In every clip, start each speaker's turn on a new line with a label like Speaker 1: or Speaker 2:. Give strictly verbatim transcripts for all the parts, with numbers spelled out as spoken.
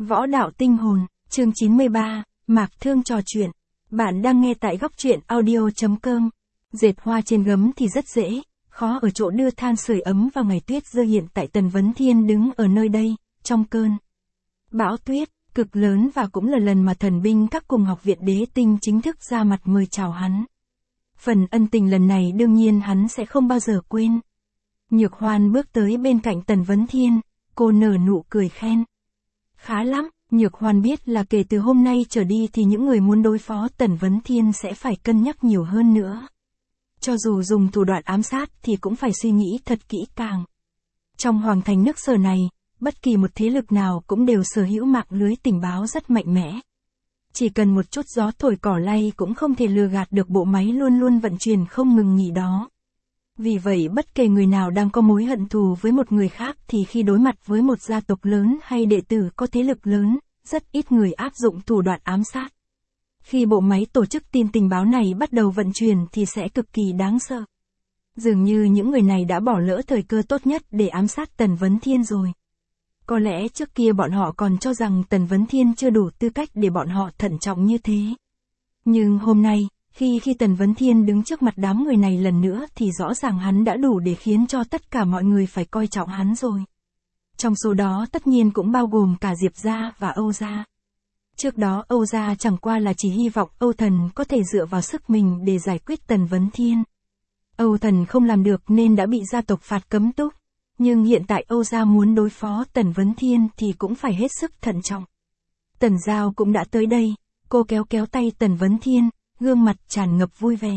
Speaker 1: Võ đạo tinh hồn, chương chín mươi ba, Mạc Thương trò chuyện. Bạn đang nghe tại góc truyện audio.com. Dệt hoa trên gấm thì rất dễ, khó ở chỗ đưa than sưởi ấm vào ngày tuyết rơi. Hiện tại Tần Vấn Thiên đứng ở nơi đây, trong cơn bão tuyết, cực lớn, và cũng là lần mà thần binh các cùng học viện Đế Tinh chính thức ra mặt mời chào hắn. Phần ân tình lần này đương nhiên hắn sẽ không bao giờ quên. Nhược Hoan bước tới bên cạnh Tần Vấn Thiên, cô nở nụ cười khen. Khá lắm, Nhược Hoan biết là kể từ hôm nay trở đi thì những người muốn đối phó Tần Vấn Thiên sẽ phải cân nhắc nhiều hơn nữa. Cho dù dùng thủ đoạn ám sát thì cũng phải suy nghĩ thật kỹ càng. Trong hoàng thành nước Sở này, bất kỳ một thế lực nào cũng đều sở hữu mạng lưới tình báo rất mạnh mẽ. Chỉ cần một chút gió thổi cỏ lay cũng không thể lừa gạt được bộ máy luôn luôn vận chuyển không ngừng nghỉ đó. Vì vậy bất kể người nào đang có mối hận thù với một người khác thì khi đối mặt với một gia tộc lớn hay đệ tử có thế lực lớn, rất ít người áp dụng thủ đoạn ám sát. Khi bộ máy tổ chức tin tình báo này bắt đầu vận chuyển thì sẽ cực kỳ đáng sợ. Dường như những người này đã bỏ lỡ thời cơ tốt nhất để ám sát Tần Vấn Thiên rồi. Có lẽ trước kia bọn họ còn cho rằng Tần Vấn Thiên chưa đủ tư cách để bọn họ thận trọng như thế. Nhưng hôm nay, Khi khi Tần Vấn Thiên đứng trước mặt đám người này lần nữa thì rõ ràng hắn đã đủ để khiến cho tất cả mọi người phải coi trọng hắn rồi. Trong số đó tất nhiên cũng bao gồm cả Diệp gia và Âu gia. Trước đó Âu gia chẳng qua là chỉ hy vọng Âu Thần có thể dựa vào sức mình để giải quyết Tần Vấn Thiên. Âu Thần không làm được nên đã bị gia tộc phạt cấm túc. Nhưng hiện tại Âu gia muốn đối phó Tần Vấn Thiên thì cũng phải hết sức thận trọng. Tần Giao cũng đã tới đây, cô kéo kéo tay Tần Vấn Thiên, gương mặt tràn ngập vui vẻ.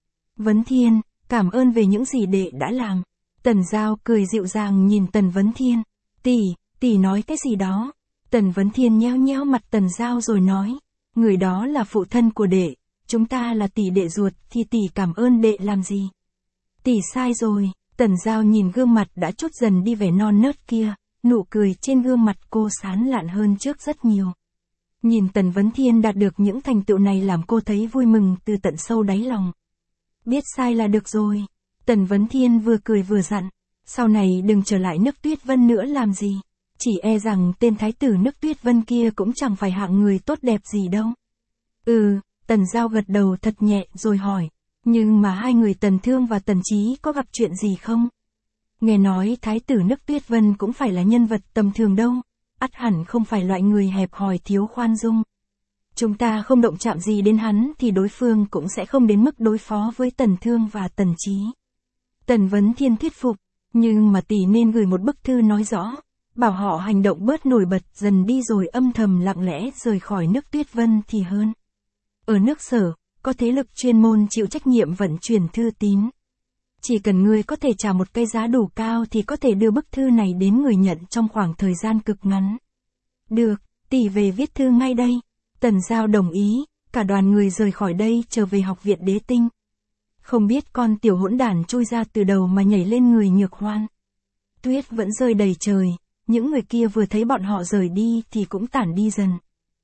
Speaker 1: Vấn Thiên, cảm ơn về những gì đệ đã làm. Tần Giao cười dịu dàng nhìn Tần Vấn Thiên. Tỷ, tỷ nói cái gì đó? Tần Vấn Thiên nheo nheo mặt Tần Giao rồi nói. Người đó là phụ thân của đệ, chúng ta là tỷ đệ ruột thì tỷ cảm ơn đệ làm gì? Tỷ sai rồi. Tần Giao nhìn gương mặt đã chút dần đi vẻ non nớt kia, nụ cười trên gương mặt cô sán lạn hơn trước rất nhiều. Nhìn Tần Vấn Thiên đạt được những thành tựu này làm cô thấy vui mừng từ tận sâu đáy lòng. Biết sai là được rồi. Tần Vấn Thiên vừa cười vừa dặn. Sau này đừng trở lại nước Tuyết Vân nữa làm gì. Chỉ e rằng tên thái tử nước Tuyết Vân kia cũng chẳng phải hạng người tốt đẹp gì đâu. Ừ, Tần Giao gật đầu thật nhẹ rồi hỏi. Nhưng mà hai người Tần Thương và Tần Chí có gặp chuyện gì không? Nghe nói thái tử nước Tuyết Vân cũng phải là nhân vật tầm thường đâu. Ắt hẳn không phải loại người hẹp hòi thiếu khoan dung. Chúng ta không động chạm gì đến hắn thì đối phương cũng sẽ không đến mức đối phó với Tần Thương và Tần Chí. Tần Vấn Thiên thuyết phục, nhưng mà tỷ nên gửi một bức thư nói rõ, bảo họ hành động bớt nổi bật dần đi rồi âm thầm lặng lẽ rời khỏi nước Tuyết Vân thì hơn. Ở nước Sở, có thế lực chuyên môn chịu trách nhiệm vận chuyển thư tín. Chỉ cần người có thể trả một cái giá đủ cao thì có thể đưa bức thư này đến người nhận trong khoảng thời gian cực ngắn. Được, tỷ về viết thư ngay đây. Tần Giao đồng ý, cả đoàn người rời khỏi đây trở về học viện Đế Tinh. Không biết con tiểu hỗn đản chui ra từ đầu mà nhảy lên người Nhược Hoan. Tuyết vẫn rơi đầy trời, những người kia vừa thấy bọn họ rời đi thì cũng tản đi dần.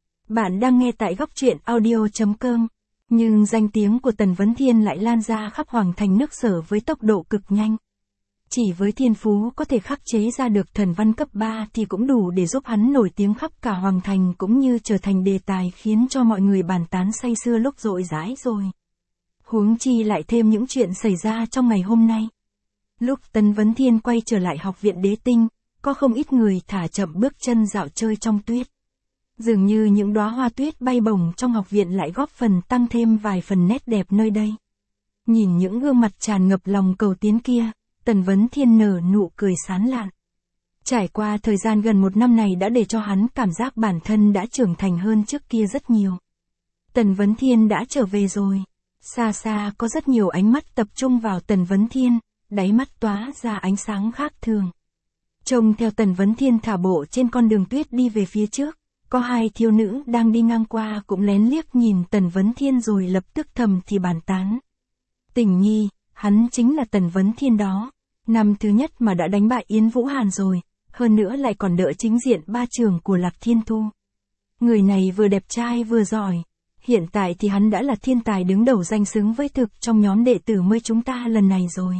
Speaker 1: Bạn đang nghe tại góc truyện audio.com. Nhưng danh tiếng của Tần Vấn Thiên lại lan ra khắp hoàng thành nước Sở với tốc độ cực nhanh. Chỉ với thiên phú có thể khắc chế ra được thần văn cấp ba thì cũng đủ để giúp hắn nổi tiếng khắp cả hoàng thành cũng như trở thành đề tài khiến cho mọi người bàn tán say sưa lúc rội rãi rồi. Huống chi lại thêm những chuyện xảy ra trong ngày hôm nay. Lúc Tần Vấn Thiên quay trở lại học viện Đế Tinh, có không ít người thả chậm bước chân dạo chơi trong tuyết. Dường như những đóa hoa tuyết bay bổng trong học viện lại góp phần tăng thêm vài phần nét đẹp nơi đây. Nhìn những gương mặt tràn ngập lòng cầu tiến kia, Tần Vấn Thiên nở nụ cười sán lạn. Trải qua thời gian gần một năm này đã để cho hắn cảm giác bản thân đã trưởng thành hơn trước kia rất nhiều. Tần Vấn Thiên đã trở về rồi. Xa xa có rất nhiều ánh mắt tập trung vào Tần Vấn Thiên, đáy mắt tóa ra ánh sáng khác thường. Trông theo Tần Vấn Thiên thả bộ trên con đường tuyết đi về phía trước. Có hai thiếu nữ đang đi ngang qua cũng lén liếc nhìn Tần Vấn Thiên rồi lập tức thầm thì bàn tán. Tình nhi, hắn chính là Tần Vấn Thiên đó. Năm thứ nhất mà đã đánh bại Yến Vũ Hàn rồi, hơn nữa lại còn đỡ chính diện ba trường của Lạc Thiên Thu. Người này vừa đẹp trai vừa giỏi. Hiện tại thì hắn đã là thiên tài đứng đầu danh xứng với thực trong nhóm đệ tử mới chúng ta lần này rồi.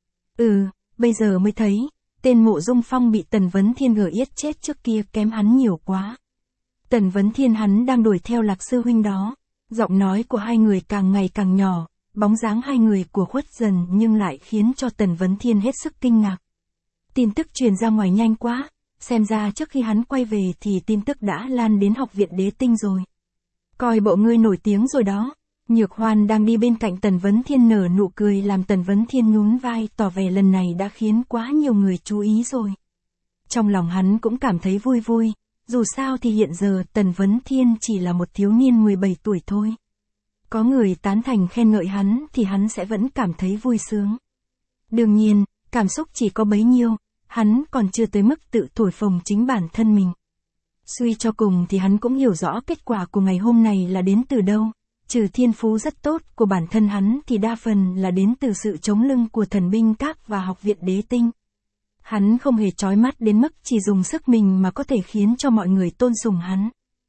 Speaker 1: Ừ, bây giờ mới thấy, tên Mộ Dung Phong bị Tần Vấn Thiên gỡ yết chết trước kia kém hắn nhiều quá. Tần Vấn Thiên hắn đang đuổi theo Lạc sư huynh đó. Giọng nói của hai người càng ngày càng nhỏ, bóng dáng hai người của khuất dần nhưng lại khiến cho Tần Vấn Thiên hết sức kinh ngạc. Tin tức truyền ra ngoài nhanh quá, xem ra trước khi hắn quay về thì tin tức đã lan đến học viện Đế Tinh rồi. Coi bộ ngươi nổi tiếng rồi đó. Nhược Hoan đang đi bên cạnh Tần Vấn Thiên nở nụ cười làm Tần Vấn Thiên nhún vai tỏ vẻ lần này đã khiến quá nhiều người chú ý rồi. Trong lòng hắn cũng cảm thấy vui vui, dù sao thì hiện giờ Tần Vấn Thiên chỉ là một thiếu niên mười bảy tuổi thôi. Có người tán thành khen ngợi hắn thì hắn sẽ vẫn cảm thấy vui sướng. Đương nhiên, cảm xúc chỉ có bấy nhiêu, hắn còn chưa tới mức tự thổi phồng chính bản thân mình. Suy cho cùng thì hắn cũng hiểu rõ kết quả của ngày hôm này là đến từ đâu, trừ thiên phú rất tốt của bản thân hắn thì đa phần là đến từ sự chống lưng của thần binh các và học viện Đế Tinh. Hắn không hề chói mắt đến mức chỉ dùng sức mình mà có thể khiến cho mọi người tôn sùng hắn.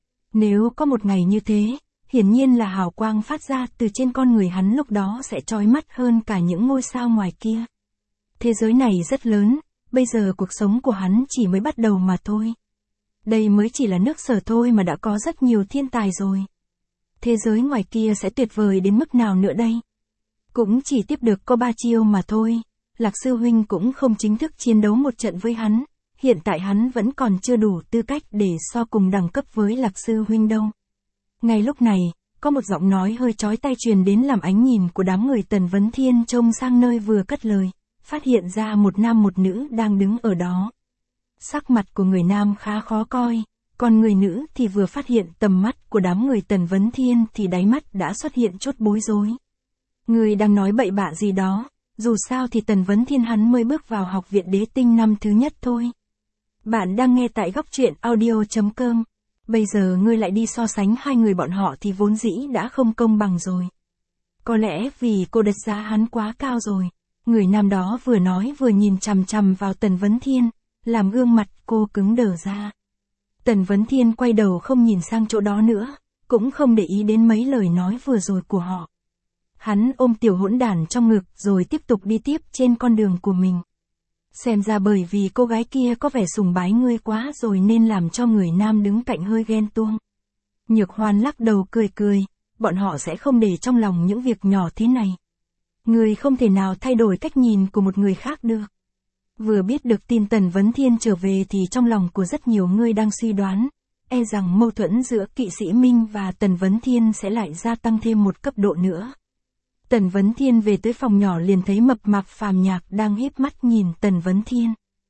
Speaker 1: Nếu có một ngày như thế, hiển nhiên là hào quang phát ra từ trên con người hắn lúc đó sẽ chói mắt hơn cả những ngôi sao ngoài kia. Thế giới này rất lớn, bây giờ cuộc sống của hắn chỉ mới bắt đầu mà thôi. Đây mới chỉ là nước sở thôi mà đã có rất nhiều thiên tài rồi. Thế giới ngoài kia sẽ tuyệt vời đến mức nào nữa đây? Cũng chỉ tiếp được có ba chiêu mà thôi. Lạc sư huynh cũng không chính thức chiến đấu một trận với hắn, hiện tại hắn vẫn còn chưa đủ tư cách để so cùng đẳng cấp với Lạc sư huynh đâu. Ngay lúc này, có một giọng nói hơi chói tai truyền đến làm ánh nhìn của đám người Tần Vấn Thiên trông sang nơi vừa cất lời, phát hiện ra một nam một nữ đang đứng ở đó. Sắc mặt của người nam khá khó coi, còn người nữ thì vừa phát hiện tầm mắt của đám người Tần Vấn Thiên thì đáy mắt đã xuất hiện chút bối rối. Người đang nói bậy bạ gì đó, dù sao thì Tần Vấn Thiên hắn mới bước vào học viện Đế Tinh năm thứ nhất thôi. Bạn đang nghe tại góc truyện audio chấm com. Bây giờ ngươi lại đi so sánh hai người bọn họ thì vốn dĩ đã không công bằng rồi. Có lẽ vì cô đặt giá hắn quá cao rồi. Người nam đó vừa nói vừa nhìn chằm chằm vào Tần Vấn Thiên, làm gương mặt cô cứng đờ ra. Tần Vấn Thiên quay đầu không nhìn sang chỗ đó nữa, cũng không để ý đến mấy lời nói vừa rồi của họ. Hắn ôm tiểu hỗn đản trong ngực rồi tiếp tục đi tiếp trên con đường của mình. Xem ra bởi vì cô gái kia có vẻ sùng bái ngươi quá rồi nên làm cho người nam đứng cạnh hơi ghen tuông. Nhược Hoan lắc đầu cười cười, bọn họ sẽ không để trong lòng những việc nhỏ thế này. Ngươi không thể nào thay đổi cách nhìn của một người khác được. Vừa biết được tin Tần Vấn Thiên trở về thì trong lòng của rất nhiều người đang suy đoán, e rằng mâu thuẫn giữa Kỵ Sĩ Minh và Tần Vấn Thiên sẽ lại gia tăng thêm một cấp độ nữa. Tần Vấn Thiên về tới phòng nhỏ liền thấy mập mạp Phàm Nhạc đang híp mắt nhìn Tần Vấn Thiên.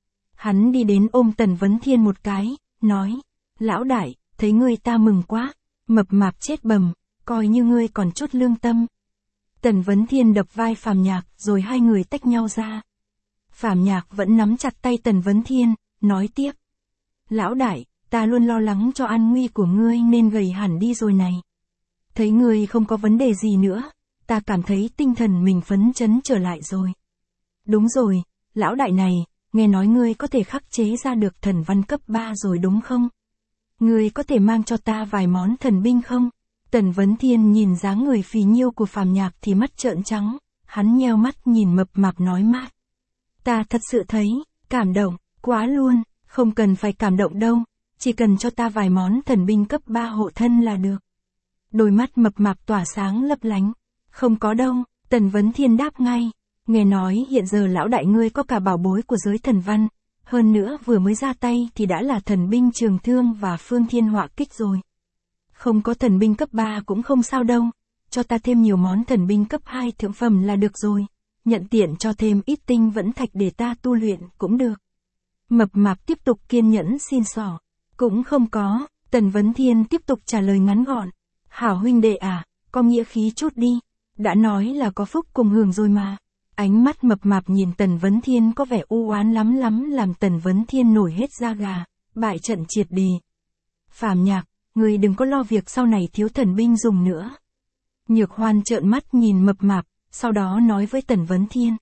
Speaker 1: Hắn đi đến ôm Tần Vấn Thiên một cái, nói, lão đại, thấy ngươi ta mừng quá, mập mạp chết bầm, coi như ngươi còn chút lương tâm. Tần Vấn Thiên đập vai Phàm Nhạc rồi hai người tách nhau ra. Phàm Nhạc vẫn nắm chặt tay Tần Vấn Thiên, nói tiếp. Lão đại, ta luôn lo lắng cho an nguy của ngươi nên gầy hẳn đi rồi này. Thấy ngươi không có vấn đề gì nữa, ta cảm thấy tinh thần mình phấn chấn trở lại rồi. Đúng rồi, lão đại này, nghe nói ngươi có thể khắc chế ra được thần văn cấp ba rồi đúng không? Ngươi có thể mang cho ta vài món thần binh không? Tần Vấn Thiên nhìn dáng người phì nhiêu của Phàm Nhạc thì mắt trợn trắng, hắn nheo mắt nhìn mập mạp nói mát. Ta thật sự thấy, cảm động, quá luôn, không cần phải cảm động đâu, chỉ cần cho ta vài món thần binh cấp ba hộ thân là được. Đôi mắt mập mạp tỏa sáng lấp lánh. Không có đâu, Tần Vấn Thiên đáp ngay, nghe nói hiện giờ lão đại ngươi có cả bảo bối của giới thần văn, hơn nữa vừa mới ra tay thì đã là thần binh trường thương và phương thiên họa kích rồi. Không có thần binh cấp ba cũng không sao đâu, cho ta thêm nhiều món thần binh cấp hai thượng phẩm là được rồi, nhận tiện cho thêm ít tinh vẫn thạch để ta tu luyện cũng được. Mập mạp tiếp tục kiên nhẫn xin xỏ, cũng không có, Tần Vấn Thiên tiếp tục trả lời ngắn gọn, hảo huynh đệ à, có nghĩa khí chút đi. Đã nói là có phúc cùng hưởng rồi mà. Ánh mắt mập mạp nhìn Tần Vấn Thiên có vẻ u oán lắm lắm làm Tần Vấn Thiên nổi hết da gà, bại trận triệt đi. Phàm Nhạc, ngươi đừng có lo việc sau này thiếu thần binh dùng nữa. Nhược Hoan trợn mắt nhìn mập mạp, sau đó nói với Tần Vấn Thiên.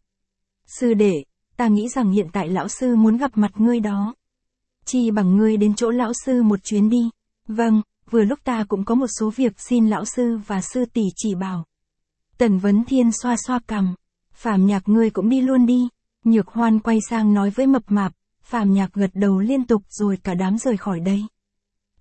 Speaker 1: Sư đệ, ta nghĩ rằng hiện tại lão sư muốn gặp mặt ngươi đó. Chi bằng ngươi đến chỗ lão sư một chuyến đi. Vâng, vừa lúc ta cũng có một số việc xin lão sư và sư tỷ chỉ bảo. Tần Vấn Thiên xoa xoa cằm, Phàm Nhạc ngươi cũng đi luôn đi. Nhược Hoan quay sang nói với mập mạp, Phàm Nhạc gật đầu liên tục rồi cả đám rời khỏi đây.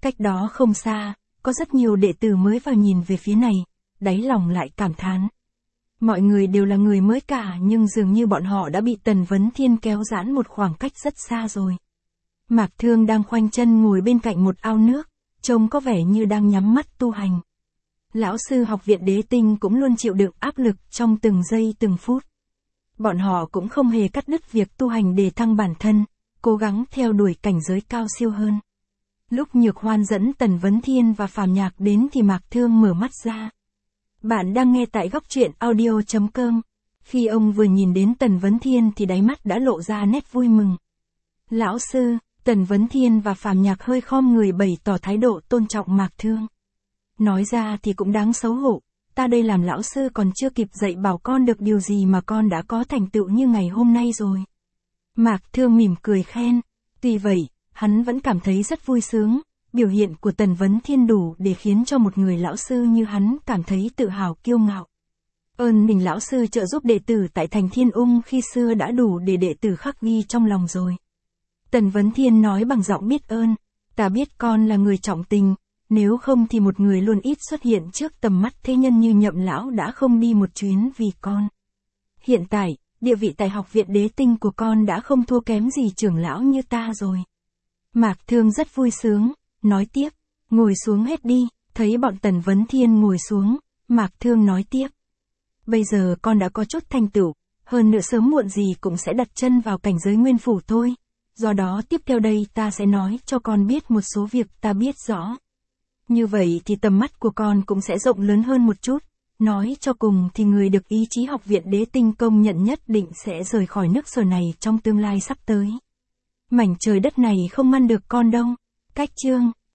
Speaker 1: Cách đó không xa, có rất nhiều đệ tử mới vào nhìn về phía này, đáy lòng lại cảm thán. Mọi người đều là người mới cả nhưng dường như bọn họ đã bị Tần Vấn Thiên kéo giãn một khoảng cách rất xa rồi. Mạc Thương đang khoanh chân ngồi bên cạnh một ao nước, trông có vẻ như đang nhắm mắt tu hành. Lão sư học viện Đế Tinh cũng luôn chịu đựng áp lực trong từng giây từng phút. Bọn họ cũng không hề cắt đứt việc tu hành để thăng bản thân, cố gắng theo đuổi cảnh giới cao siêu hơn. Lúc Nhược Hoan dẫn Tần Vấn Thiên và Phàm Nhạc đến thì Mạc Thương mở mắt ra. Bạn đang nghe tại góc truyện audio chấm com. Khi ông vừa nhìn đến Tần Vấn Thiên thì đáy mắt đã lộ ra nét vui mừng. Lão sư, Tần Vấn Thiên và Phàm Nhạc hơi khom người bày tỏ thái độ tôn trọng Mạc Thương. Nói ra thì cũng đáng xấu hổ, ta đây làm lão sư còn chưa kịp dạy bảo con được điều gì mà con đã có thành tựu như ngày hôm nay rồi. Mạc Thương mỉm cười khen, tuy vậy, hắn vẫn cảm thấy rất vui sướng, biểu hiện của Tần Vấn Thiên đủ để khiến cho một người lão sư như hắn cảm thấy tự hào kiêu ngạo. Ơn mình lão sư trợ giúp đệ tử tại thành Thiên Ung khi xưa đã đủ để đệ tử khắc ghi trong lòng rồi. Tần Vấn Thiên nói bằng giọng biết ơn, ta biết con là người trọng tình, nếu không thì một người luôn ít xuất hiện trước tầm mắt thế nhân như Nhậm lão đã không đi một chuyến vì con. Hiện tại, địa vị tại học viện Đế Tinh của con đã không thua kém gì trưởng lão như ta rồi. Mạc Thương rất vui sướng, nói tiếp, ngồi xuống hết đi, thấy bọn Tần Vấn Thiên ngồi xuống, Mạc Thương nói tiếp. Bây giờ con đã có chút thành tựu, hơn nữa sớm muộn gì cũng sẽ đặt chân vào cảnh giới nguyên phủ thôi, do đó tiếp theo đây ta sẽ nói cho con biết một số việc ta biết rõ. Như vậy thì tầm mắt của con cũng sẽ rộng lớn hơn một chút, nói cho cùng thì người được ý chí học viện Đế Tinh công nhận nhất định sẽ rời khỏi nước Sở này trong tương lai sắp tới. Mảnh trời đất này không ngăn được con đâu. Cách chương